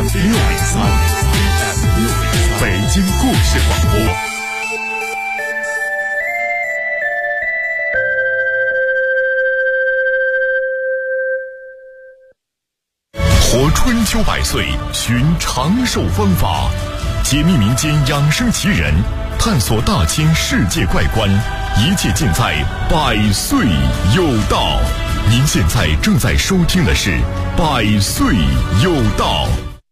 北京故事广播。活春秋百岁，寻长寿方法，解密民间养生奇人，探索大千世界怪观，一切尽在百岁有道。您现在正在收听的是百岁有道。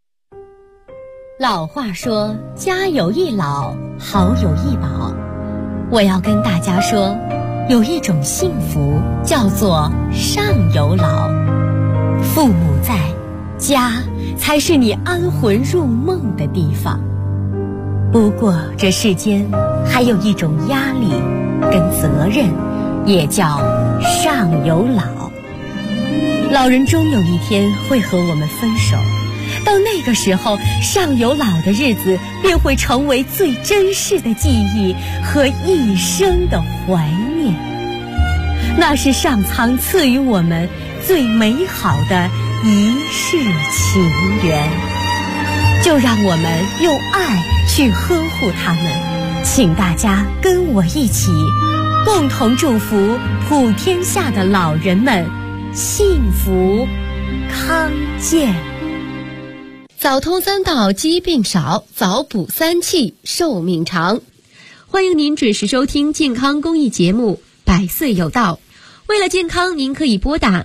老话说，家有一老，好有一宝。我要跟大家说，有一种幸福叫做上有老。父母在，家才是你安魂入梦的地方。不过这世间还有一种压力跟责任，也叫上有老。老人终有一天会和我们分手，到那个时候，上有老的日子便会成为最真实的记忆和一生的怀念。那是上苍赐予我们最美好的一世情缘，就让我们用爱去呵护他们。请大家跟我一起，共同祝福普天下的老人们幸福康健。早通三道，疾病少；早补三气，寿命长。欢迎您准时收听健康公益节目《百岁有道》。为了健康，您可以拨打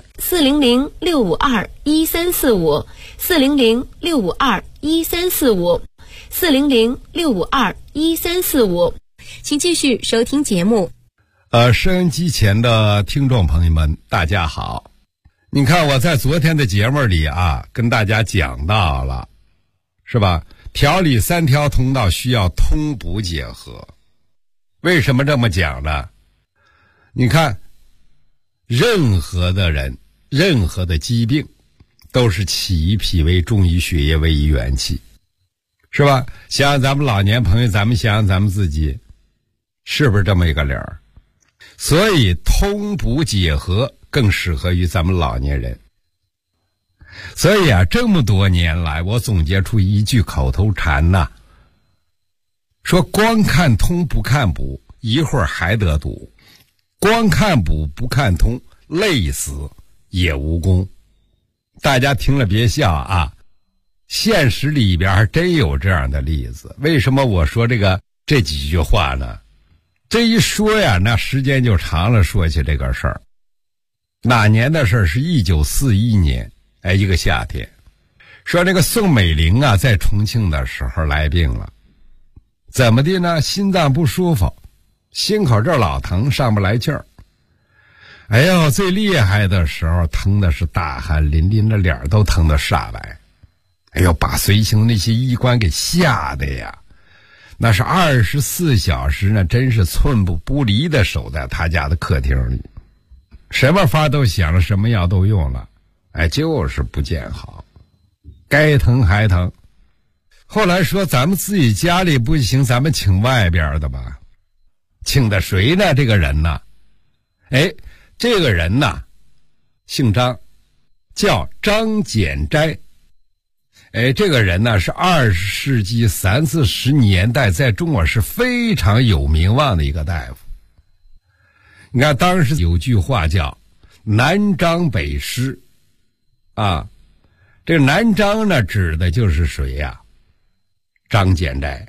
400-652-1345、400-652-1345、400-652-1345。请继续收听节目。 收音机前的听众朋友们，大家好。你看我在昨天的节目里跟大家讲到了，是吧？调理三条通道需要通补结合。为什么这么讲呢？你看，任何的人，任何的疾病，都是起于脾胃，重于血液，为于元气，是吧？想想咱们老年朋友，咱们想想咱们自己，是不是这么一个理儿？所以通补结合更适合于咱们老年人。所以这么多年来，我总结出一句口头禅说光看通不看补，一会儿还得堵；光看补不看通，累死也无功。大家听了别笑现实里边还真有这样的例子。为什么我说这几句话呢？这一说那时间就长了。说起这个事儿，哪年的事儿？是1941年，一个夏天。说这个宋美龄在重庆的时候来病了，怎么的呢？心脏不舒服，心口这儿老疼，上不来气儿。哎呦，最厉害的时候，疼的是大汗淋漓，的脸都疼得煞白。哎呦，把随行那些医官给吓得呀，那是24小时呢，真是寸步不离的守在他家的客厅里，什么法都想了，什么药都用了，就是不见好，该疼还疼。后来说咱们自己家里不行，咱们请外边的吧。请的谁呢？这个人呢？这个人呢，姓张，叫张简斋。这个人呢是20世纪30、40年代在中国是非常有名望的一个大夫。你看当时有句话叫南张北施这个南张呢指的就是谁呀？张简斋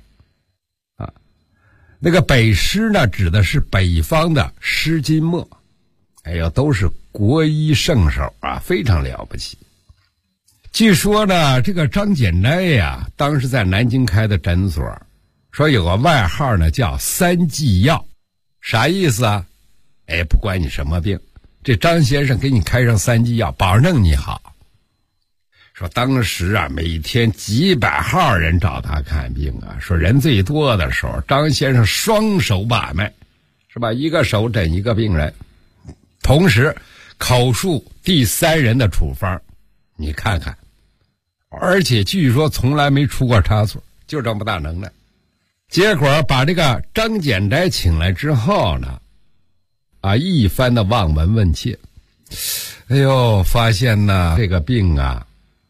那个北施呢指的是北方的施金墨。都是国医圣手非常了不起。据说呢，这个张简斋当时在南京开的诊所，说有个外号呢叫三剂药。啥意思啊？不管你什么病，这张先生给你开上3剂药，保证你好。说当时每天几百号人找他看病说人最多的时候，张先生双手把脉，是吧？一个手诊一个病人，同时口述第3人的处方，你看看。而且据说从来没出过差错，就这么大能耐。结果把这个张简斋请来之后呢，一番的望闻问切，发现呢这个病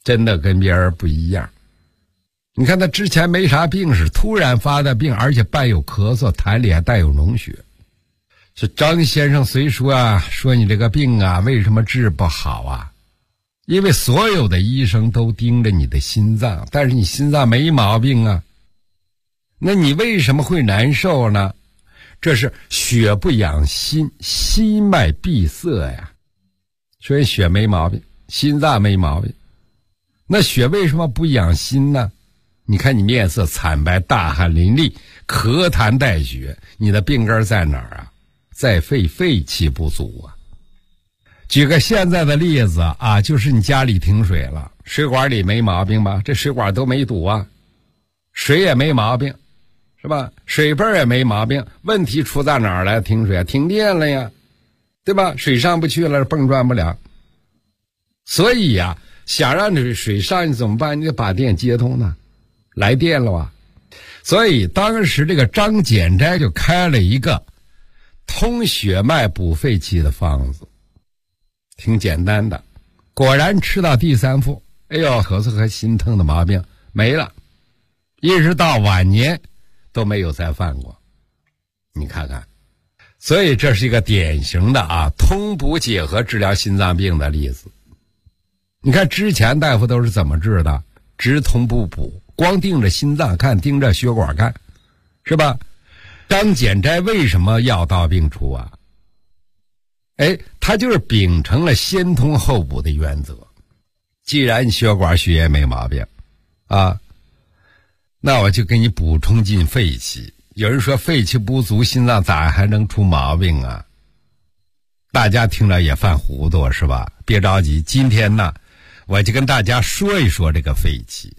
真的跟别人不一样。你看他之前没啥病，是突然发的病，而且伴有咳嗽，痰里还带有脓血。这张先生虽说啊，说你这个病啊，为什么治不好啊？因为所有的医生都盯着你的心脏，但是你心脏没毛病啊，那你为什么会难受呢？这是血不养心，心脉闭塞呀。所以血没毛病，心脏没毛病，那血为什么不养心呢？你看你面色惨白，大汗淋漓，咳痰带血，你的病根在哪儿啊？在肺，肺气不足啊。举个现在的例子啊，就是你家里停水了，水管里没毛病吧？这水管都没堵啊，水也没毛病，是吧？水泵也没毛病，问题出在哪儿来？停水啊，停电了呀，对吧？水上不去了，泵转不了。所以呀，想让这水上去怎么办？你得把电接通呢，来电了啊。所以当时这个张简斋就开了一个通血脉补肺气的方子，挺简单的。果然吃到第3副，哎呦，咳嗽和心疼的毛病没了，一直到晚年都没有再犯过。你看看，所以这是一个典型的啊通补结合治疗心脏病的例子。你看之前大夫都是怎么治的？直通不补，光盯着心脏看，盯着血管看，是吧？张简斋为什么药到病除啊？他就是秉承了先通后补的原则。既然你血管血液没毛病啊，那我就给你补充进肺气。有人说肺气不足，心脏咋还能出毛病啊？大家听了也犯糊涂是吧？别着急，今天呢我就跟大家说一说这个肺气。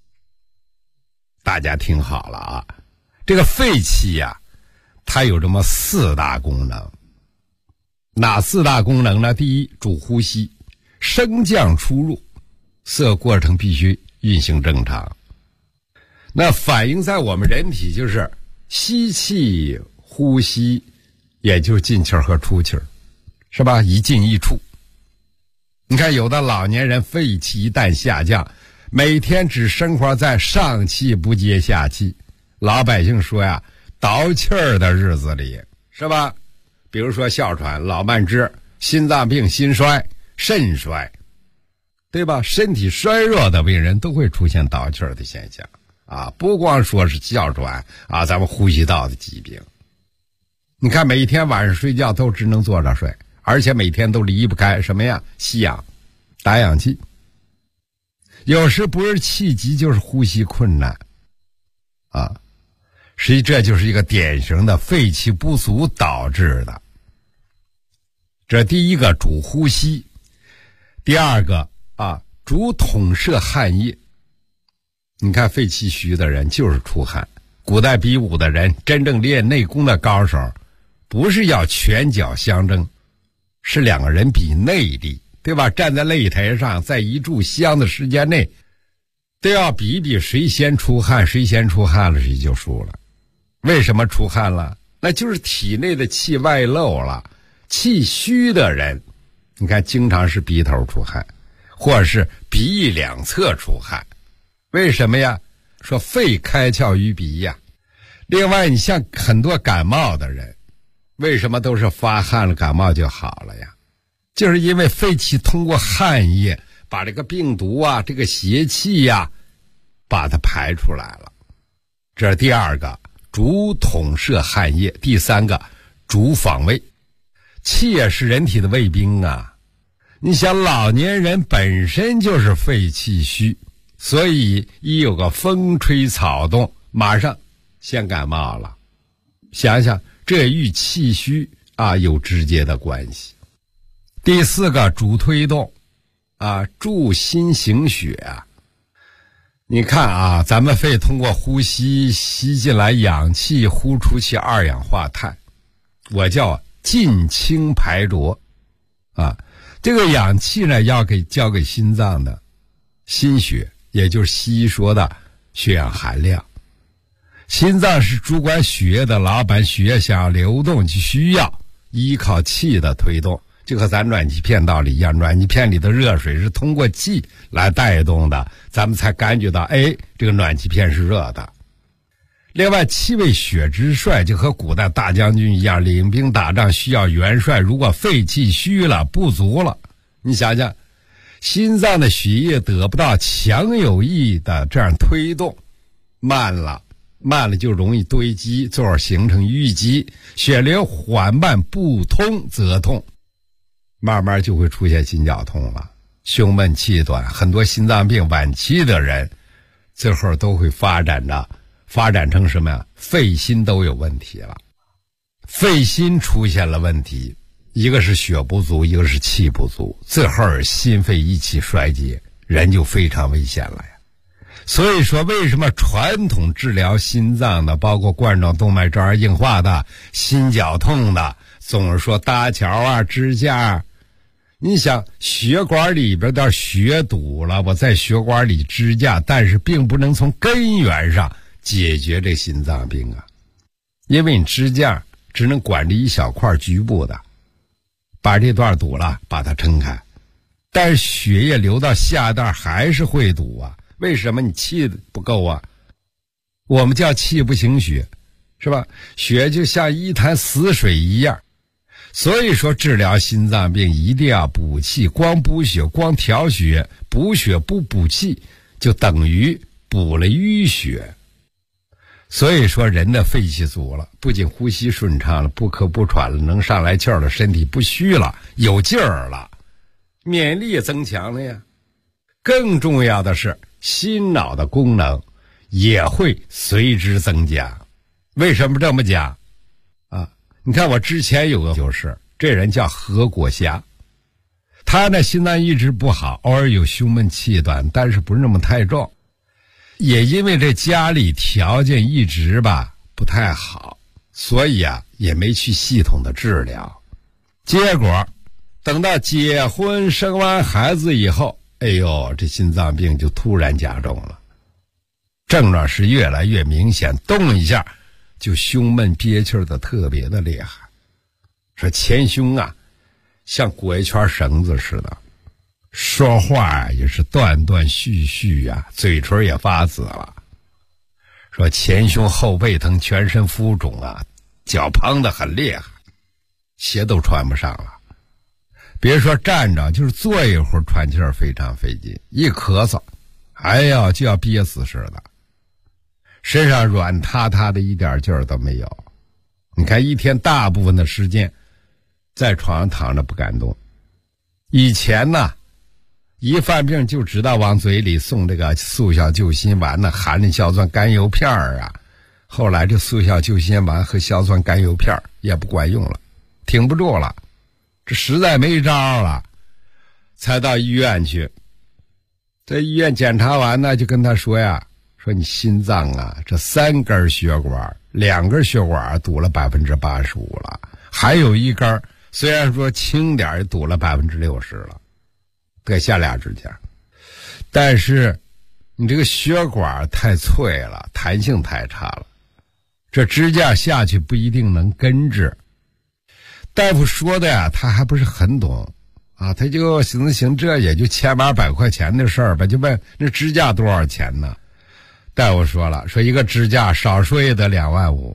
大家听好了啊，这个肺气呀，它有这么4大功能。哪4大功能呢？第一，主呼吸，升降出入，色过程必须运行正常。那反映在我们人体就是吸气、呼吸，也就是进气儿和出气儿，是吧？一进一出。你看有的老年人肺气一旦下降，每天只生活在上气不接下气，老百姓说呀，倒气儿的日子里，是吧？比如说哮喘、老慢支、心脏病、心衰、肾衰，对吧？身体衰弱的病人都会出现倒气儿的现象啊，不光说是哮喘啊，咱们呼吸道的疾病。你看每天晚上睡觉都只能坐着睡，而且每天都离不开什么呀？吸氧、打氧气。有时不是气急就是呼吸困难啊，实际这就是一个典型的肺气不足导致的。这第一个主呼吸，第二个主统摄汗液。你看肺气虚的人就是出汗，古代比武的人，真正练内功的高手，不是要拳脚相争，是2个人比内力，对吧？站在擂台上，在一炷香的时间内，都要比一比谁先出汗，谁先出汗了谁就输了。为什么出汗了？那就是体内的气外漏了。气虚的人，你看经常是鼻头出汗，或者是鼻翼两侧出汗。为什么呀？说肺开窍于鼻呀。另外你像很多感冒的人，为什么都是发汗了感冒就好了呀？就是因为肺气通过汗液把这个病毒啊，这个邪气呀，把它排出来了。这是第二个，主统摄汗液。第三个，主防卫。气也是人体的卫兵啊。你想老年人本身就是肺气虚，所以一有个风吹草动，马上先感冒了。想想这与气虚有直接的关系。第四个，主推动助心行血啊。你看咱们肺通过呼吸吸进来氧气，呼出去二氧化碳，我叫进清排浊这个氧气呢要交给心脏的心血，也就是西医说的血氧含量。心脏是主管血液的老板，血液想要流动就需要依靠气的推动， 就和咱暖气片道理一样，暖气片里的热水是通过气来带动的，咱们才感觉到这个暖气片是热的。另外7位血之帅就和古代大将军一样，领兵打仗需要元帅，如果肺气虚了不足了，你想想心脏的血液得不到强有力的这样推动，慢了就容易堆积，最后形成淤积，血流缓慢不通则痛，慢慢就会出现心绞痛了，胸闷气短，很多心脏病晚期的人最后都会发展成什么呀？肺心都有问题了。肺心出现了问题，一个是血不足，一个是气不足，最后心肺一起衰竭，人就非常危险了呀。所以说为什么传统治疗心脏的，包括冠状动脉粥样硬化的、心绞痛的，总是说搭桥啊、支架。你想血管里边的血堵了，我在血管里支架，但是并不能从根源上解决这心脏病啊，因为你支架只能管着一小块局部的，把这段堵了把它撑开，但是血液流到下段还是会堵啊。为什么？你气不够啊，我们叫气不行血，是吧？血就像一潭死水一样。所以说治疗心脏病一定要补气，光补血光调血，补血不补气就等于补了淤血。所以说人的肺气足了，不仅呼吸顺畅了，不咳不喘了，能上来气儿了，身体不虚了，有劲儿了，免疫力也增强了呀。更重要的是心脑的功能也会随之增加。为什么这么讲啊？你看我之前有个就是这人叫何国霞，他呢心脏一直不好，偶尔有胸闷气短，但是不是那么太重，也因为这家里条件一直不太好，所以也没去系统的治疗。结果等到结婚生完孩子以后，这心脏病就突然加重了，症状是越来越明显，动一下就胸闷憋气的特别的厉害，说前胸像裹一圈绳子似的，说话也是断断续续嘴唇也发紫了，说前胸后背疼，全身浮肿脚胖得很厉害，鞋都穿不上了，别说站着，就是坐一会儿喘气儿非常费劲，一咳嗽就要憋死似的，身上软塌塌的，一点劲儿都没有。你看一天大部分的时间在床上躺着不敢动。以前一犯病就知道往嘴里送这个速效救心丸含着硝酸甘油片后来这速效救心丸和硝酸甘油片也不管用了，挺不住了，这实在没招了，才到医院去。在医院检查完就跟他说说你心脏这3根血管，2根血管堵了85%了，还有1根虽然说轻点也堵了60%了，得下俩支架。但是你这个血管太脆了，弹性太差了，这支架下去不一定能根治。大夫说的他还不是很懂他就行，这也就千八百块钱的事儿吧，就问那支架多少钱呢？大夫说了，说一个支架少说也得2万5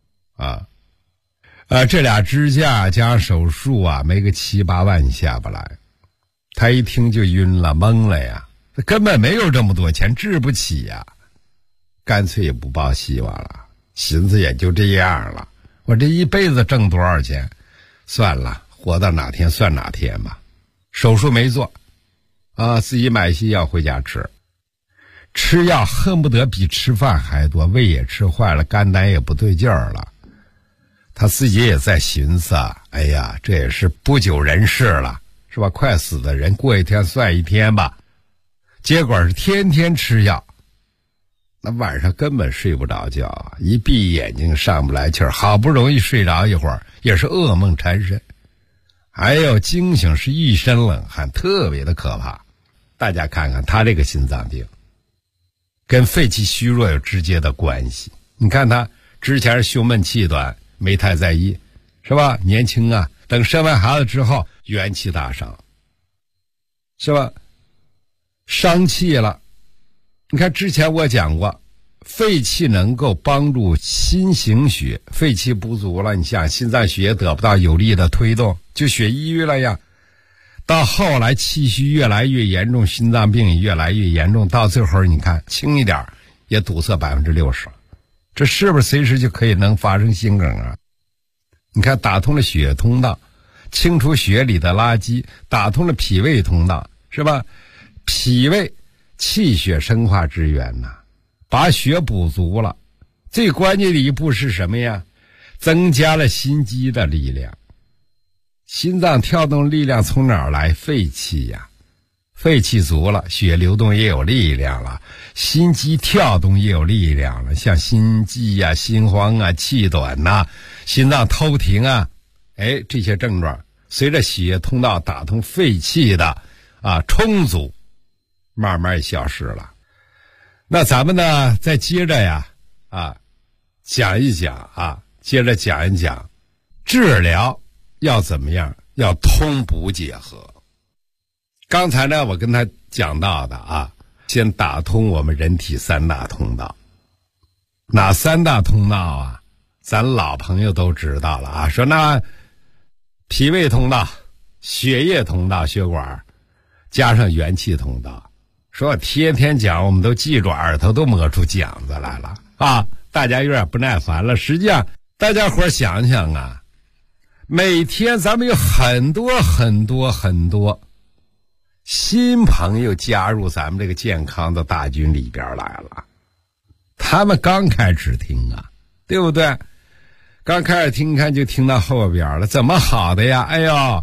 这俩支架加上手术没个7、8万下不来。他一听就晕了，懵了呀，根本没有这么多钱，治不起干脆也不抱希望了，寻思也就这样了，我这一辈子挣多少钱，算了，活到哪天算哪天吧。手术没做自己买西药回家吃药恨不得比吃饭还多，胃也吃坏了，肝胆也不对劲儿了。他自己也在寻思这也是不久人世了，是吧？快死的人过一天算一天吧。结果是天天吃药，那晚上根本睡不着觉一闭眼睛上不来气儿，好不容易睡着一会儿也是噩梦缠身，还有惊醒是一身冷汗，特别的可怕。大家看看他这个心脏病跟肺气虚弱有直接的关系。你看他之前是胸闷气短没太在意，是吧？年轻等生完孩子之后元气大伤，是吧？伤气了。你看之前我讲过，肺气能够帮助心行血，肺气不足了，你想心脏血液得不到有力的推动，就血抑郁了呀。到后来气虚越来越严重，心脏病也越来越严重，到最后你看轻一点也堵塞60%，这是不是随时就可以能发生心梗啊？你看打通了血液通道，清除血里的垃圾，打通了脾胃通道，是吧？脾胃气血生化之源呐，把血补足了。最关键的一步是什么呀？增加了心肌的力量。心脏跳动力量从哪儿来？肺气呀。肺气足了，血流动也有力量了，心肌跳动也有力量了，像心悸呀、心慌啊、气短呐、心脏偷停啊，这些症状随着血液通道打通肺气的充足，慢慢也消失了。那咱们呢，再接着呀讲一讲接着讲一讲治疗要怎么样？要通补结合。刚才呢，我跟他讲到的先打通我们人体3大通道。哪3大通道啊？咱老朋友都知道了说那脾胃通道、血液通道、血管，加上元气通道。说我天天讲，我们都记住，耳朵都摸出茧子来了大家有点不耐烦了。实际上大家伙想想每天咱们有很多新朋友加入咱们这个健康的大军里边来了。他们刚开始听对不对？刚开始听看就听到后边了，怎么好的呀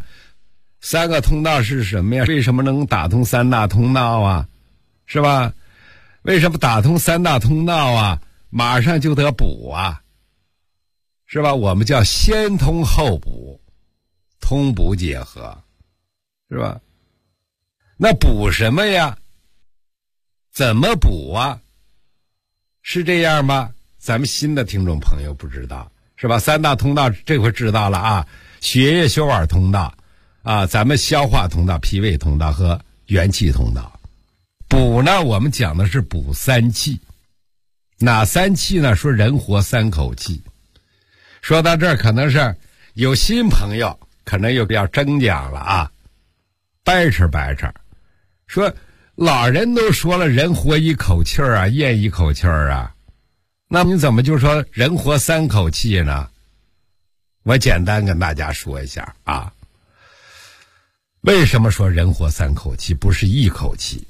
？3个通道是什么呀？为什么能打通3大通道是吧？为什么打通3大通道马上就得补是吧？我们叫先通后补，通补结合，是吧？那补什么呀？怎么补是这样吗？咱们新的听众朋友不知道，是吧？3大通道这回知道了血液血管通道咱们消化通道、脾胃通道和元气通道。补呢，我们讲的是补3气。哪3气呢？说人活3口气。说到这儿，可能是有新朋友可能又要争讲了掰扯，说老人都说了，人活1口气咽1口气那你怎么就说人活3口气呢？我简单跟大家说一下为什么说人活3口气不是1口气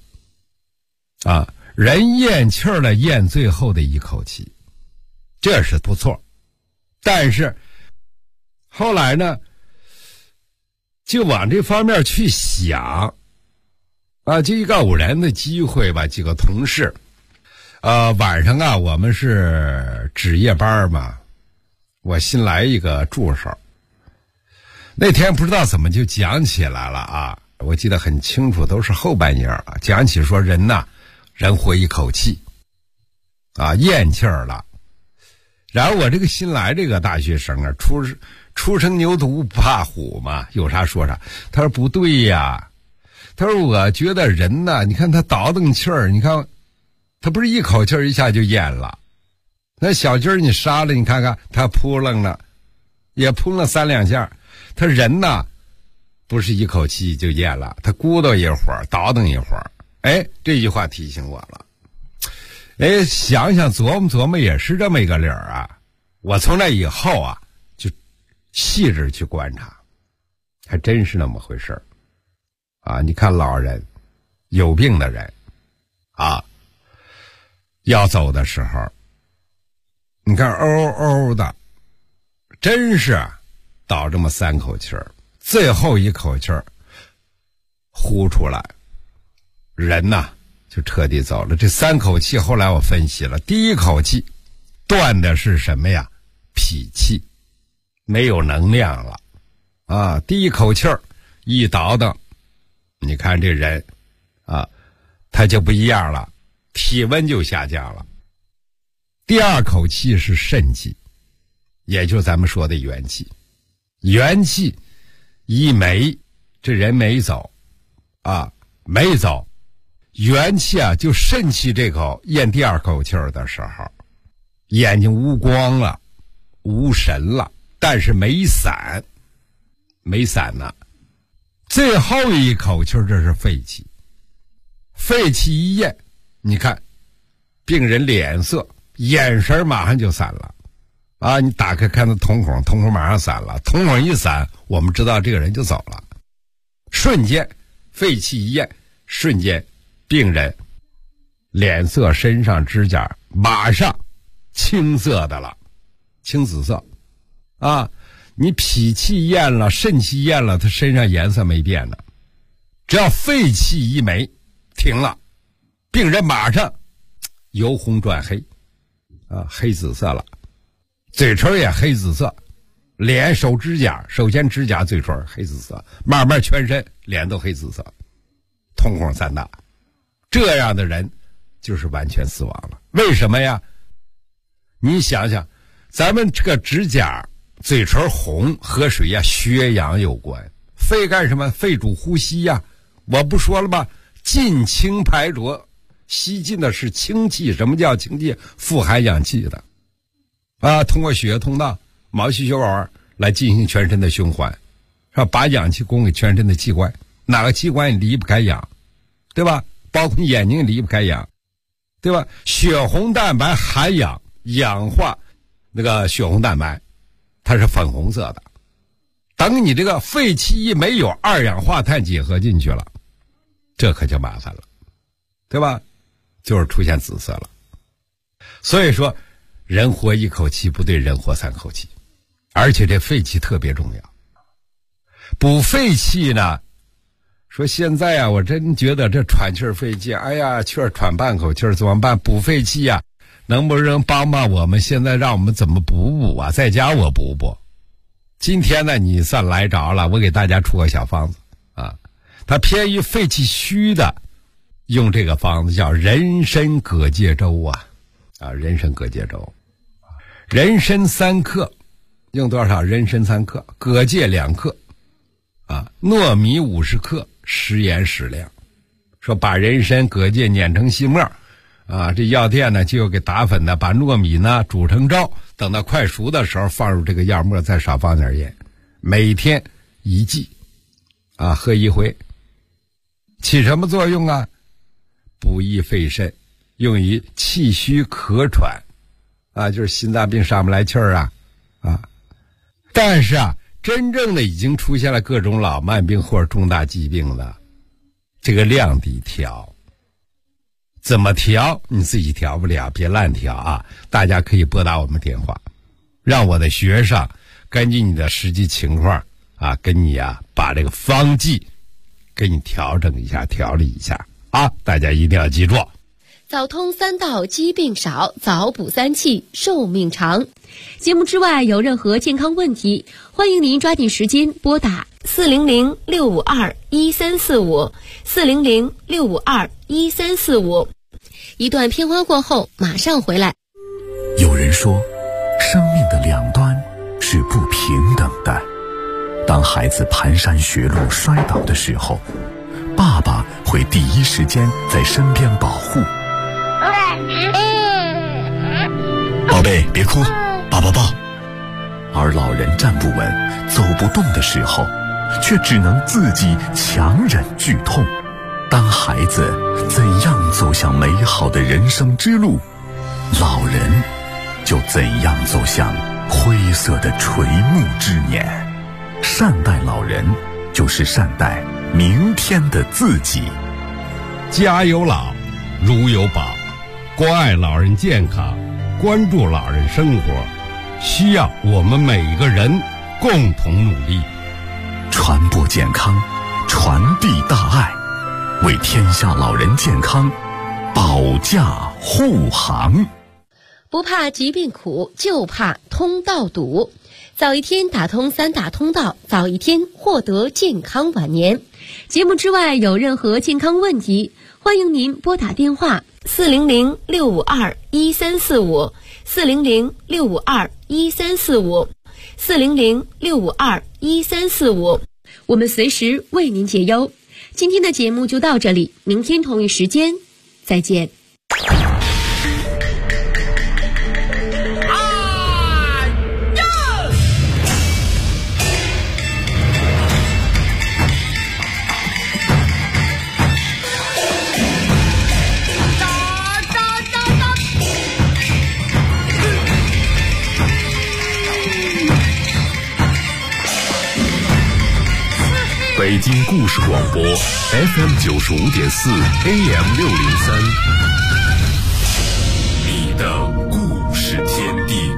人咽气了，咽最后的1口气，这是不错。但是后来呢，就往这方面去想就一个偶然的机会吧，几个同事晚上我们是值夜班嘛，我新来一个助手，那天不知道怎么就讲起来了我记得很清楚，都是后半夜讲起说人人活1口气咽气了。然后我这个新来这个大学生初生牛犊不怕虎嘛，有啥说啥。他说不对呀，他说我觉得人你看他倒腾气儿，你看他不是1口气儿一下就咽了，那小鸡儿你杀了，你看看他扑棱了，也扑了3、2下，他人不是1口气就咽了，他咕叨一会儿，倒腾一会儿。这句话提醒我了。想想琢磨也是这么一个理儿我从那以后就细致去观察，还真是那么回事你看老人有病的人要走的时候，你看嗷的，真是倒这么3口气儿，最后1口气儿呼出来，人就彻底走了。这3口气后来我分析了，第1口气断的是什么呀？脾气，没有能量了第1口气儿一倒腾，你看这人他就不一样了，体温就下降了。第2口气是肾气，也就是咱们说的元气。元气一没，这人没走啊，没走，元气啊就肾气这口咽第二口气儿的时候，眼睛无光了，无神了，但是没散呢。最后一口气这是肺气，肺气一咽，你看病人脸色眼神马上就散了啊！你打开看到瞳孔马上散了，瞳孔一散，我们知道这个人就走了。瞬间肺气一咽，瞬间病人脸色身上指甲马上青色的了，青紫色啊！你脾气咽了，肾气咽了，他身上颜色没变的，只要肺气一没停了，病人马上由红转黑啊，黑紫色了，嘴唇也黑紫色，脸手指甲，首先指甲嘴唇黑紫色，慢慢全身脸都黑紫色，瞳孔散大，这样的人就是完全死亡了。为什么呀？你想想，咱们这个指甲嘴唇红和水呀血氧有关，肺干什么？肺主呼吸呀，我不说了吗？进清排浊，吸进的是氢气。什么叫氢气？富含氧气的啊，通过血液通道毛细血管来进行全身的循环，是吧？把氧气供给全身的器官，哪个器官也离不开氧，对吧？包括眼睛也离不开氧，对吧？血红蛋白含氧，氧化那个血红蛋白，它是粉红色的。等你这个肺气一没有，二氧化碳结合进去了，这可就麻烦了，对吧？就是出现紫色了。所以说人活一口气不对人活三口气，而且这肺气特别重要。补肺气呢，说现在啊，我真觉得这喘气儿费劲，哎呀，气儿喘半口气儿怎么办？补肺气啊，能不能帮帮我们？现在让我们怎么补啊？在家我补。今天呢，你算来着了，我给大家出个小方子啊，它偏于肺气虚的，用这个方子叫人参葛芥粥啊，人参葛芥粥，人参3克，用多少？人参3克，葛芥2克，啊，糯米50克，食盐适量。说把人参葛芥碾成细末啊，这药店呢就给打粉的，把糯米呢煮成粥，等到快熟的时候放入这个药末，再少放点盐，每天1剂啊，喝1回。起什么作用啊？补益肺肾，用于气虚咳喘啊，就是心脏病上不来气儿啊。但是啊，真正的已经出现了各种老慢病或者重大疾病的，这个量得调。怎么调？你自己调不了，别乱调啊！大家可以拨打我们电话，让我的学生根据你的实际情况啊，跟你啊把这个方剂给你调整一下，调理一下啊！大家一定要记住。 早通3道疾病少，早补3气寿命长。节目之外有任何健康问题，欢迎您抓紧时间拨打400-652-1345 400-652-1345。一段片花过后马上回来。 有人说，生命的两端是不平等的。当孩子蹒跚学路摔倒的时候，爸爸会第一时间在身边保护。宝贝，别哭，爸爸抱。而老人站不稳走不动的时候，却只能自己强忍剧痛。当孩子怎样走向美好的人生之路，老人就怎样走向灰色的垂暮之年。善待老人，就是善待明天的自己。 家有老，如有宝，关爱老人健康，关注老人生活，需要我们每一个人共同努力。 传播健康，传递大爱，为天下老人健康保驾护航。 不怕疾病苦，就怕通道堵。早一天打通3大通道，早一天获得健康晚年。节目之外有任何健康问题，欢迎您拨打电话400-652-1345 400-652-1345 400-652-1345。 我们随时为您解忧。今天的节目就到这里，明天同一时间再见。 北京故事广播 FM95.4 AM603， 你的故事天地。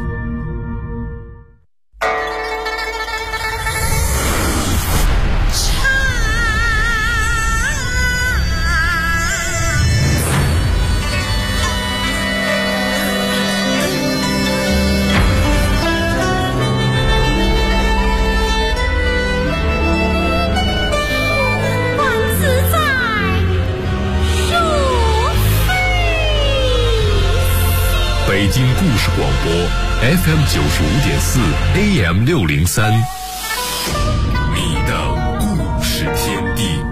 北京故事广播 FM95.4 AM603， 你的故事天地。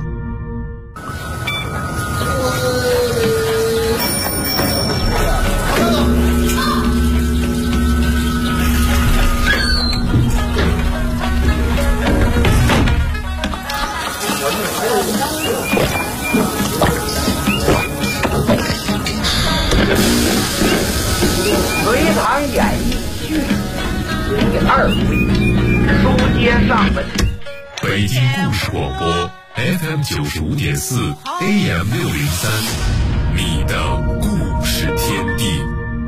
隋唐演义序第2回，书接上文。 北京故事广播 FM95.4 AM603， 你的故事天地。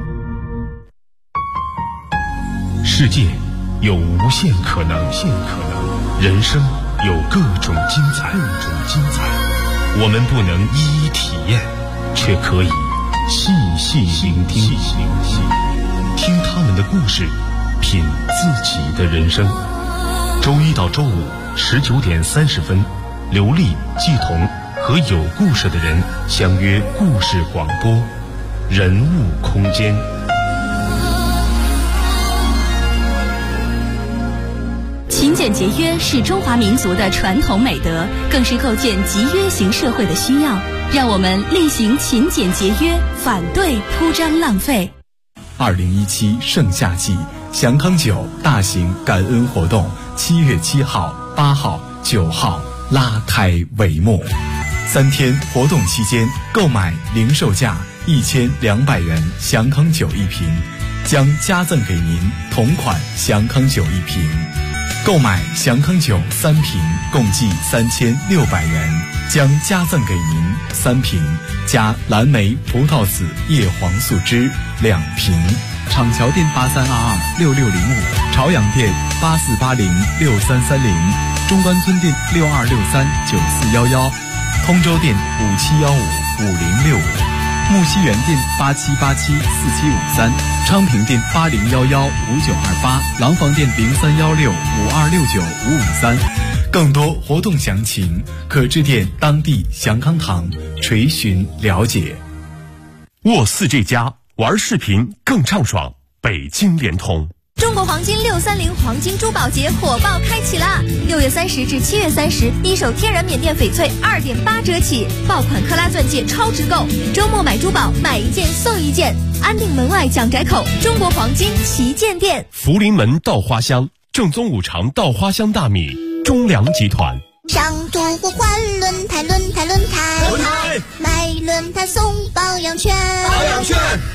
世界有无限可能，人生有各种精彩。我们不能一一体验，却可以细细聆听，听他们的故事，品自己的人生。周一到周五19点30分，刘丽、季彤和有故事的人相约故事广播，人物空间。 勤俭节约是中华民族的传统美德，更是构建集约型社会的需要。让我们厉行勤俭节约，反对铺张浪费。 2017盛夏季祥康酒大型感恩活动7月7号、8号、9号拉开帷幕。3天活动期间，购买零售价1200元祥康酒1瓶，将加赠给您同款祥康酒1瓶。购买祥康酒3瓶，共计3600元，将加赠给您3瓶加蓝莓葡萄籽叶黄素汁2瓶。厂桥店83226605，朝阳店84806330，中关村店62639411，通州店57155065，木樨园店87874753，昌平店80115928，廊坊店031652695553。更多活动详情可致电当地祥康堂垂询了解。 沃4这家玩视频更畅爽，北京联通。 中国黄金630黄金珠宝节火爆开启啦！6月30至7月30，一手天然缅甸翡翠2.8折起，爆款克拉钻戒超值购，周末买珠宝买1件送1件，安定门外蒋窄口中国黄金旗舰店。 福临门稻花香，正宗五常稻花香大米，中粮集团。 上图互换轮胎，买轮胎送包